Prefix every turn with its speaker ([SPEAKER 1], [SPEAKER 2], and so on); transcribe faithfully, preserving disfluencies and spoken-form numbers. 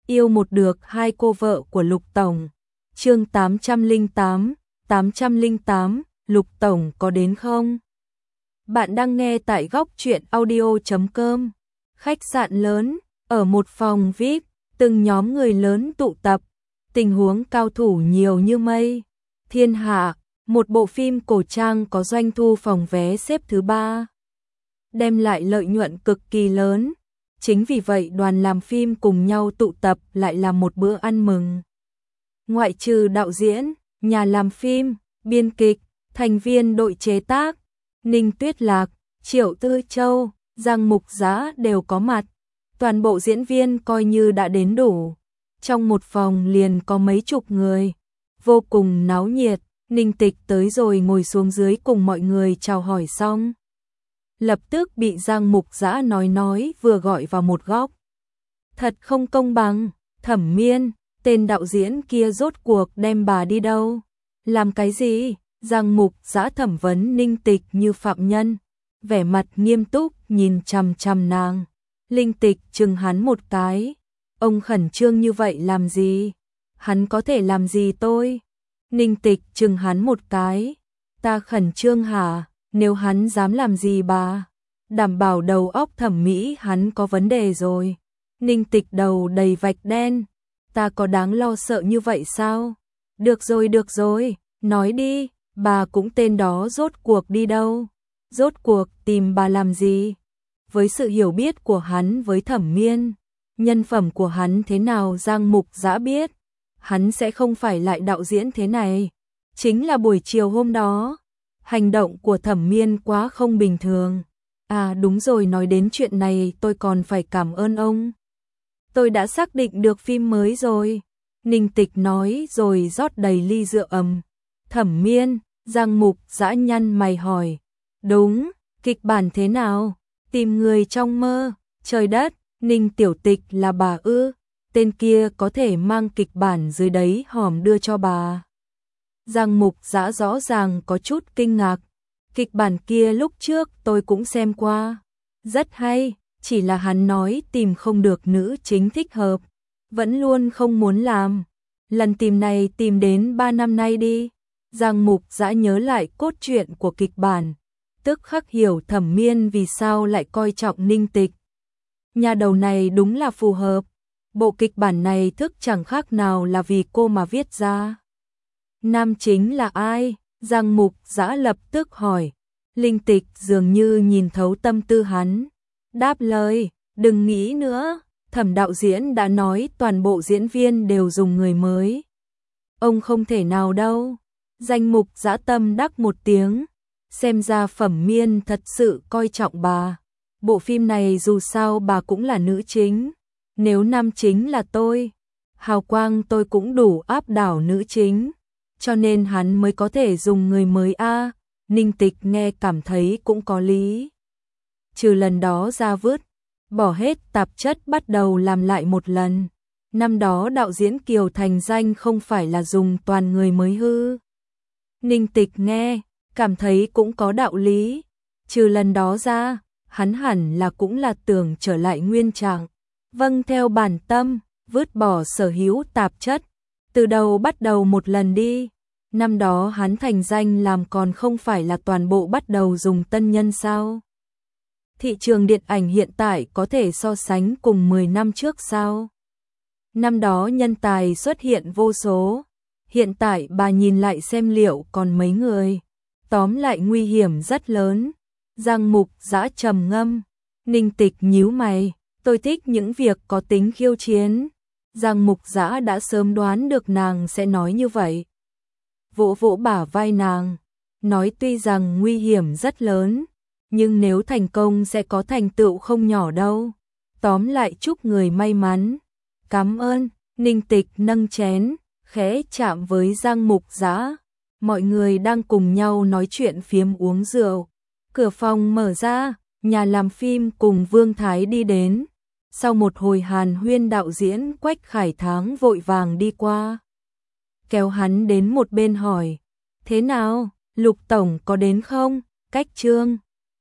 [SPEAKER 1] Yêu một được hai cô vợ của Lục Tổng. Chương tám trăm lẻ tám, tám trăm lẻ tám, Lục Tổng có đến không? Bạn đang nghe tại góc truyện audio chấm com. Khách sạn lớn, ở một phòng vi ai pi, từng nhóm người lớn tụ tập, tình huống cao thủ nhiều như mây. Thiên Hạ, một bộ phim cổ trang có doanh thu phòng vé xếp thứ ba, đem lại lợi nhuận cực kỳ lớn. Chính vì vậy đoàn làm phim cùng nhau tụ tập lại là một bữa ăn mừng. Ngoại trừ đạo diễn, nhà làm phim, biên kịch, thành viên đội chế tác, Ninh Tuyết Lạc, Triệu Tư Châu, Giang Mục Dã đều có mặt. Toàn bộ diễn viên coi như đã đến đủ. Trong một phòng liền có mấy chục người, vô cùng náo nhiệt. Ninh Tịch tới rồi ngồi xuống dưới cùng mọi người chào hỏi xong, lập tức bị Giang Mục Dã nói nói vừa gọi vào một góc. Thật không công bằng, Thẩm Miên, tên đạo diễn kia rốt cuộc đem bà đi đâu? Làm cái gì? Giang Mục Dã thẩm vấn Ninh Tịch như phạm nhân, vẻ mặt nghiêm túc nhìn chằm chằm nàng. Ninh Tịch chừng hắn một cái. Ông khẩn trương như vậy làm gì? Hắn có thể làm gì tôi? Ninh Tịch chừng hắn một cái. Ta khẩn trương hả? Nếu hắn dám làm gì bà? Đảm bảo đầu óc thẩm mỹ hắn có vấn đề rồi. Ninh Tịch đầu đầy vạch đen. Ta có đáng lo sợ như vậy sao? Được rồi được rồi, nói đi, bà cũng tên đó rốt cuộc đi đâu? Rốt cuộc tìm bà làm gì? Với sự hiểu biết của hắn với Thẩm Miên, nhân phẩm của hắn thế nào Giang Mục Dã biết. Hắn sẽ không phải lại đạo diễn thế này. Chính là buổi chiều hôm đó, hành động của Thẩm Miên quá không bình thường. À đúng rồi, nói đến chuyện này tôi còn phải cảm ơn ông. Tôi đã xác định được phim mới rồi. Ninh Tịch nói rồi rót đầy ly rượu ấm. Thẩm Miên, Giang Mục Dã nhăn mày hỏi. Đúng, kịch bản thế nào? Tìm người trong mơ, trời đất, Ninh Tiểu Tịch là bà ư? Tên kia có thể mang kịch bản dưới đấy hòm đưa cho bà. Giang Mục Dã rõ ràng có chút kinh ngạc. Kịch bản kia lúc trước tôi cũng xem qua. Rất hay, chỉ là hắn nói tìm không được nữ chính thích hợp. Vẫn luôn không muốn làm. Lần tìm này tìm đến ba năm nay đi. Giang Mục Dã nhớ lại cốt truyện của kịch bản. Tức khắc hiểu Thẩm Miên vì sao lại coi trọng Ninh Tịch. Nhà đầu này đúng là phù hợp. Bộ kịch bản này thức chẳng khác nào là vì cô mà viết ra. Nam chính là ai? Giang Mục Dã lập tức hỏi. Ninh Tịch dường như nhìn thấu tâm tư hắn. Đáp lời, đừng nghĩ nữa. Thẩm đạo diễn đã nói toàn bộ diễn viên đều dùng người mới. Ông không thể nào đâu. Giang Mục Dã tâm đắc một tiếng. Xem ra Thẩm Miên thật sự coi trọng bà. Bộ phim này dù sao bà cũng là nữ chính. Nếu nam chính là tôi, hào quang tôi cũng đủ áp đảo nữ chính. Cho nên hắn mới có thể dùng người mới a. À, Ninh Tịch nghe cảm thấy cũng có lý. Trừ lần đó ra vứt, bỏ hết tạp chất bắt đầu làm lại một lần. Năm đó đạo diễn Kiều thành danh không phải là dùng toàn người mới hư. Ninh Tịch nghe, cảm thấy cũng có đạo lý. Trừ lần đó ra, hắn hẳn là cũng là tưởng trở lại nguyên trạng. Vâng theo bản tâm, vứt bỏ sở hữu tạp chất. Từ đầu bắt đầu một lần đi. Năm đó hắn thành danh làm còn không phải là toàn bộ bắt đầu dùng tân nhân sao? Thị trường điện ảnh hiện tại có thể so sánh cùng mười năm trước sao? Năm đó nhân tài xuất hiện vô số. Hiện tại bà nhìn lại xem liệu còn mấy người. Tóm lại nguy hiểm rất lớn. Giang Mục Dã trầm ngâm. Ninh Tịch nhíu mày. Tôi thích những việc có tính khiêu chiến. Giang Mục Dã đã sớm đoán được nàng sẽ nói như vậy. Vỗ vỗ bả vai nàng. Nói tuy rằng nguy hiểm rất lớn, nhưng nếu thành công sẽ có thành tựu không nhỏ đâu. Tóm lại chúc người may mắn. Cảm ơn. Ninh Tịch nâng chén, khẽ chạm với Giang Mục Dã. Mọi người đang cùng nhau nói chuyện phiếm uống rượu. Cửa phòng mở ra, nhà làm phim cùng Vương Thái đi đến. Sau một hồi hàn huyên đạo diễn Quách Khải Tháng vội vàng đi qua. Kéo hắn đến một bên hỏi. Thế nào, Lục Tổng có đến không? Cách Trương.